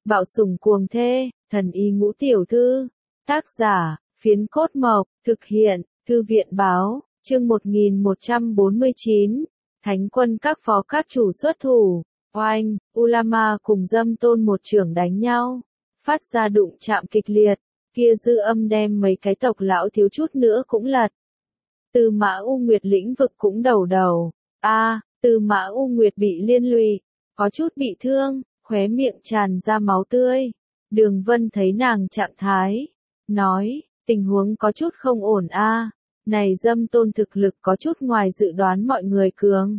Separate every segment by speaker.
Speaker 1: Bạo sủng cuồng thê, thần y ngũ tiểu thư. Tác giả, Phiến Cốt Mộc, thực hiện, Thư viện báo, chương 1149. Thánh quân các phó các chủ xuất thủ, oanh, Ulama cùng Dâm Tôn một chưởng đánh nhau, phát ra đụng chạm kịch liệt, kia dư âm đem mấy cái tộc lão thiếu chút nữa cũng lật. Tư Mã U Nguyệt lĩnh vực cũng đầu. Tư Mã U Nguyệt bị liên lụy, có chút bị thương, khóe miệng tràn ra máu tươi. Đường Vân thấy nàng trạng thái, nói, tình huống có chút không ổn này Dâm Tôn thực lực có chút ngoài dự đoán mọi người cường.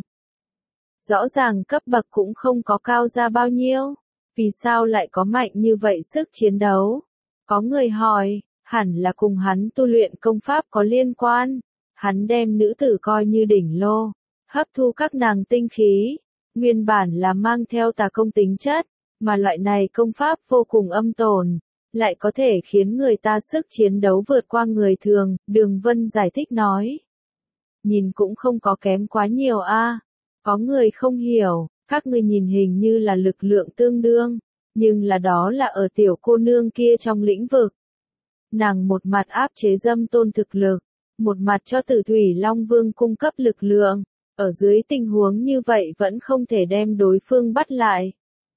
Speaker 1: Rõ ràng cấp bậc cũng không có cao ra bao nhiêu, vì sao lại có mạnh như vậy sức chiến đấu? Có người hỏi, hẳn là cùng hắn tu luyện công pháp có liên quan, hắn đem nữ tử coi như đỉnh lô, hấp thu các nàng tinh khí, nguyên bản là mang theo tà công tính chất, mà loại này công pháp vô cùng âm tồn, lại có thể khiến người ta sức chiến đấu vượt qua người thường, Đường Vân giải thích nói. Nhìn cũng không có kém quá nhiều Có người không hiểu, các ngươi nhìn hình như là lực lượng tương đương, nhưng là đó là ở tiểu cô nương kia trong lĩnh vực. Nàng một mặt áp chế Dâm Tôn thực lực, một mặt cho Tử Thủy Long Vương cung cấp lực lượng, ở dưới tình huống như vậy vẫn không thể đem đối phương bắt lại.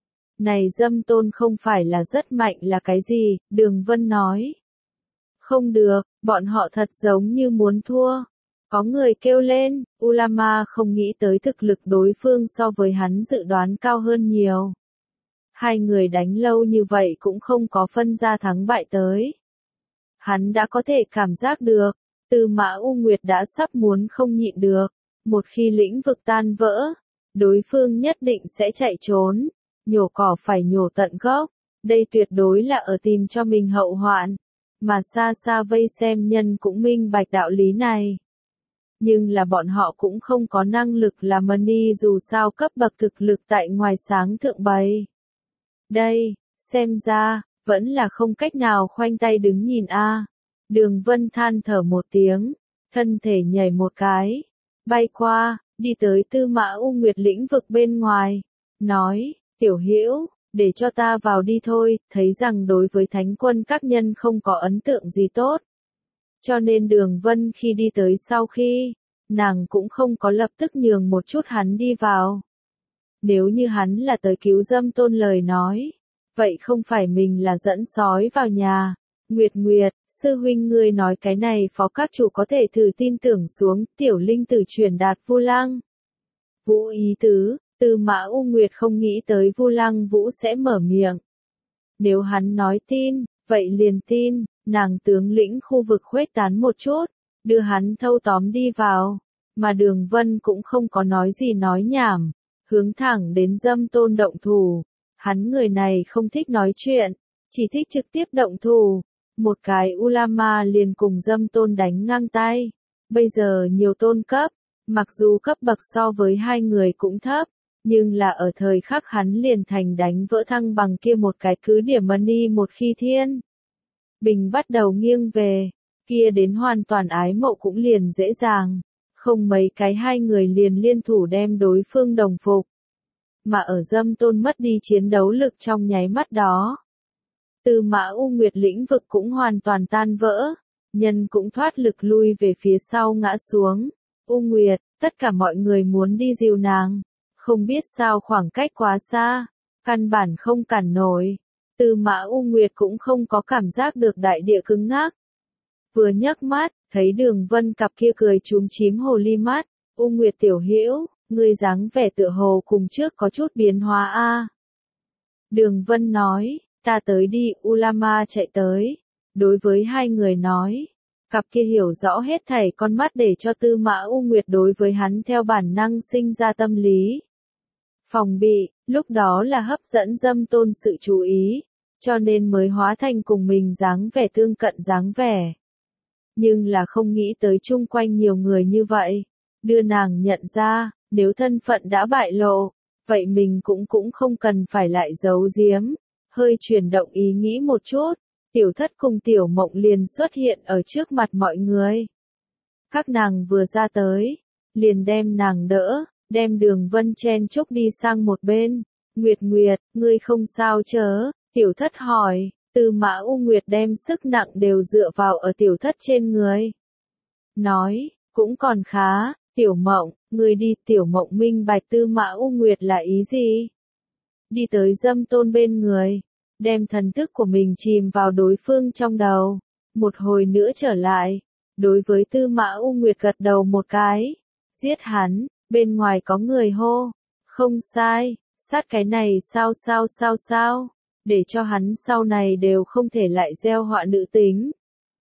Speaker 1: Này Dâm Tôn không phải là rất mạnh là cái gì, Đường Vân nói. Không được, bọn họ thật giống như muốn thua. Có người kêu lên, Ulama không nghĩ tới thực lực đối phương so với hắn dự đoán cao hơn nhiều. Hai người đánh lâu như vậy cũng không có phân ra thắng bại tới. Hắn đã có thể cảm giác được, Tư Mã U Nguyệt đã sắp muốn không nhịn được. Một khi lĩnh vực tan vỡ, đối phương nhất định sẽ chạy trốn. Nhổ cỏ phải nhổ tận gốc, đây tuyệt đối là ở tìm cho mình hậu hoạn. Mà xa xa vây xem nhân cũng minh bạch đạo lý này. Nhưng là bọn họ cũng không có năng lực làm money dù sao cấp bậc thực lực tại ngoài sáng thượng bày. Đây, xem ra, vẫn là không cách nào khoanh tay đứng nhìn Đường Vân than thở một tiếng, thân thể nhảy một cái, bay qua, đi tới Tư Mã U Nguyệt lĩnh vực bên ngoài, nói, tiểu hữu, để cho ta vào đi thôi, thấy rằng đối với thánh quân các nhân không có ấn tượng gì tốt. Cho nên Đường Vân khi đi tới sau khi, nàng cũng không có lập tức nhường một chút hắn đi vào. Nếu như hắn là tới cứu Dâm Tôn lời nói, vậy không phải mình là dẫn sói vào nhà. Nguyệt, sư huynh ngươi nói cái này phó các chủ có thể thử tin tưởng xuống, tiểu linh tử truyền đạt Vu Lăng Vũ ý tứ, Tư Mã U Nguyệt không nghĩ tới Vu Lăng Vũ sẽ mở miệng. Nếu hắn nói tin, vậy liền tin, nàng tướng lĩnh khu vực khuếch tán một chút, đưa hắn thâu tóm đi vào, mà Đường Vân cũng không có nói gì nói nhảm, hướng thẳng đến Dâm Tôn động thủ. Hắn người này không thích nói chuyện, chỉ thích trực tiếp động thủ. Một cái Ulama liền cùng Dâm Tôn đánh ngang tay. Bây giờ nhiều tôn cấp, mặc dù cấp bậc so với hai người cũng thấp, nhưng là ở thời khắc hắn liền thành đánh vỡ thăng bằng kia một cái cứ điểm money một khi thiên. Bình bắt đầu nghiêng về, kia đến hoàn toàn ái mộ cũng liền dễ dàng. Không mấy cái hai người liền liên thủ đem đối phương đồng phục. Mà ở Dâm Tôn mất đi chiến đấu lực trong nháy mắt đó. Tư Mã U Nguyệt lĩnh vực cũng hoàn toàn tan vỡ, nhân cũng thoát lực lui về phía sau ngã xuống. U Nguyệt, tất cả mọi người muốn đi dìu nàng, không biết sao khoảng cách quá xa, căn bản không cản nổi. Tư Mã U Nguyệt cũng không có cảm giác được đại địa cứng ngắc. Vừa nhấc mắt, thấy Đường Vân cặp kia cười chúm chím hồ ly mắt, U Nguyệt tiểu hữu, ngươi dáng vẻ tựa hồ cùng trước có chút biến hóa Đường Vân nói, ta tới đi, Ulama chạy tới, đối với hai người nói, cặp kia hiểu rõ hết thảy con mắt để cho Tư Mã U Nguyệt đối với hắn theo bản năng sinh ra tâm lý. Phòng bị, lúc đó là hấp dẫn Dâm Tôn sự chú ý, cho nên mới hóa thành cùng mình dáng vẻ tương cận dáng vẻ. Nhưng là không nghĩ tới chung quanh nhiều người như vậy, đưa nàng nhận ra, nếu thân phận đã bại lộ, vậy mình cũng không cần phải lại giấu giếm. Hơi chuyển động ý nghĩ một chút, Tiểu Thất cùng Tiểu Mộng liền xuất hiện ở trước mặt mọi người. Các nàng vừa ra tới, liền đem nàng đỡ, đem Đường Vân chen chúc đi sang một bên. Nguyệt, ngươi không sao chớ, Tiểu thất hỏi, Tư Mã U Nguyệt đem sức nặng đều dựa vào ở tiểu thất trên người. Nói, cũng còn khá, Tiểu Mộng, người đi. Tiểu Mộng minh bạch Tư Mã U Nguyệt là ý gì. Đi tới Dâm Tôn bên người, đem thần thức của mình chìm vào đối phương trong đầu. Một hồi nữa trở lại, đối với Tư Mã U Nguyệt gật đầu một cái. Giết hắn, bên ngoài có người hô. Không sai, sát cái này sao. Để cho hắn sau này đều không thể lại gieo họa nữ tính.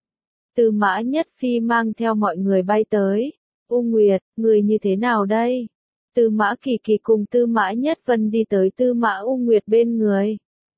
Speaker 1: Tư Mã Nhất Phi mang theo mọi người bay tới. U Nguyệt, người như thế nào đây? Tư Mã Kỳ Kỳ cùng Tư Mã Nhất Vân đi tới Tư Mã U Nguyệt bên người.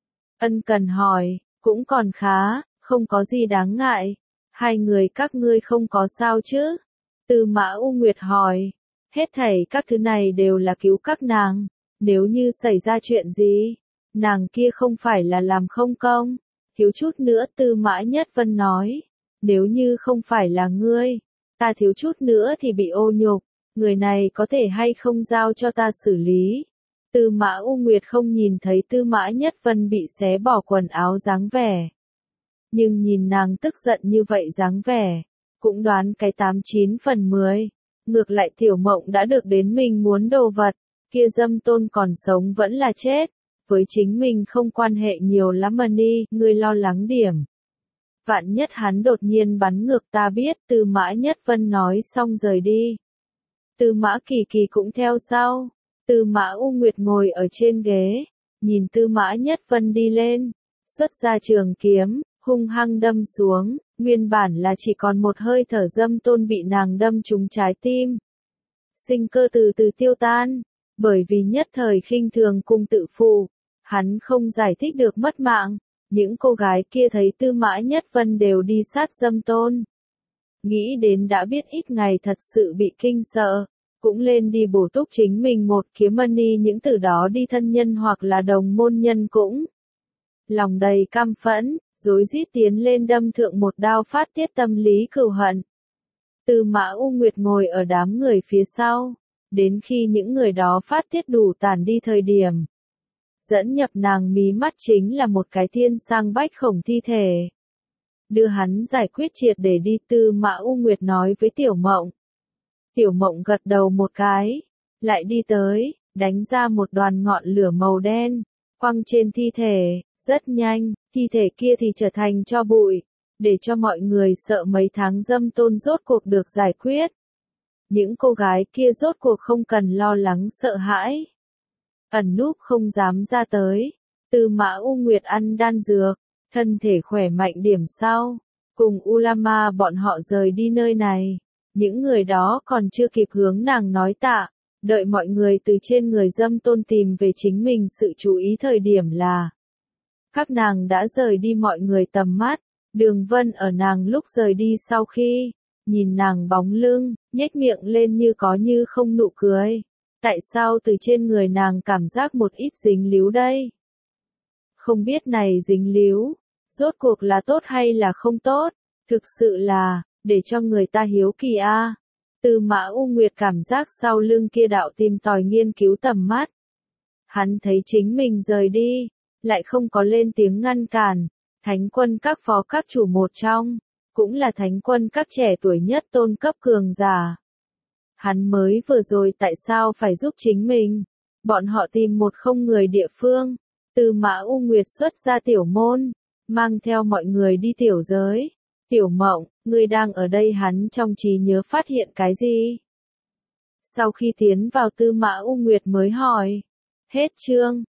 Speaker 1: Ân cần hỏi, cũng còn khá, không có gì đáng ngại. Hai người các ngươi không có sao chứ? Tư Mã U Nguyệt hỏi. Hết thảy các thứ này đều là cứu các nàng. Nếu như xảy ra chuyện gì, nàng kia không phải là làm không công. Thiếu chút nữa Tư Mã Nhất Vân nói. Nếu như không phải là ngươi, ta thiếu chút nữa thì bị ô nhục. Người này có thể hay không giao cho ta xử lý. Tư Mã U Nguyệt không nhìn thấy Tư Mã Nhất Vân bị xé bỏ quần áo dáng vẻ. Nhưng nhìn nàng tức giận như vậy dáng vẻ, cũng đoán cái 89 phần 10. Ngược lại Tiểu Mộng đã được đến mình muốn đồ vật, kia Dâm Tôn còn sống vẫn là chết. Với chính mình không quan hệ nhiều lắm mà đi, ngươi lo lắng điểm. Vạn nhất hắn đột nhiên bắn ngược ta biết. Tư Mã Nhất Vân nói xong rời đi. Tư Mã Kỳ Kỳ cũng theo sau. Tư Mã U Nguyệt ngồi ở trên ghế, nhìn Tư Mã Nhất Vân đi lên, xuất ra trường kiếm, hung hăng đâm xuống, nguyên bản là chỉ còn một hơi thở Dâm Tôn bị nàng đâm trúng trái tim. Sinh cơ từ từ tiêu tan, bởi vì nhất thời khinh thường cung tự phụ, hắn không giải thích được mất mạng. Những cô gái kia thấy Tư Mã Nhất Vân đều đi sát Dâm Tôn. Nghĩ đến đã biết ít ngày thật sự bị kinh sợ, cũng lên đi bổ túc chính mình một kiếm mani, những từ đó đi thân nhân hoặc là đồng môn nhân cũng. Lòng đầy căm phẫn, rối rít tiến lên đâm thượng một đao phát tiết tâm lý cừu hận. Tư Mã U Nguyệt ngồi ở đám người phía sau, đến khi những người đó phát tiết đủ tàn đi thời điểm. Dẫn nhập nàng mí mắt chính là một cái thiên sang bách khổng thi thể. Đưa hắn giải quyết triệt để đi. Tư Mã U Nguyệt nói với Tiểu Mộng. Tiểu Mộng gật đầu một cái, lại đi tới, đánh ra một đoàn ngọn lửa màu đen, quăng trên thi thể. Rất nhanh, thi thể kia thì trở thành tro bụi, để cho mọi người sợ mấy tháng Dâm Tôn rốt cuộc được giải quyết. Những cô gái kia rốt cuộc không cần lo lắng sợ hãi. Ẩn núp không dám ra tới. Tư Mã U Nguyệt ăn đan dược, thân thể khỏe mạnh điểm sau, cùng Ulama bọn họ rời đi nơi này. Những người đó còn chưa kịp hướng nàng nói tạ, đợi mọi người từ trên người Dâm Tôn tìm về chính mình sự chú ý thời điểm là. Các nàng đã rời đi mọi người tầm mắt. Đường Vân ở nàng lúc rời đi sau khi, nhìn nàng bóng lưng, nhếch miệng lên như có như không nụ cười. Tại sao từ trên người nàng cảm giác một ít dính líu đây? Không biết này dính líu, rốt cuộc là tốt hay là không tốt? Thực sự là, để cho người ta hiếu kỳ a. Tư Mã U Nguyệt cảm giác sau lưng kia đạo tìm tòi nghiên cứu tầm mắt. Hắn thấy chính mình rời đi, lại không có lên tiếng ngăn cản. Thánh quân các phó các chủ một trong, cũng là thánh quân các trẻ tuổi nhất tôn cấp cường giả. Hắn mới vừa rồi tại sao phải giúp chính mình? Bọn họ tìm một không người địa phương. Tư Mã U Nguyệt xuất ra tiểu môn, mang theo mọi người đi tiểu giới. Tiểu Mộng, ngươi đang ở đây, hắn trong trí nhớ phát hiện cái gì? Sau khi tiến vào Tư Mã U Nguyệt mới hỏi. Hết chương.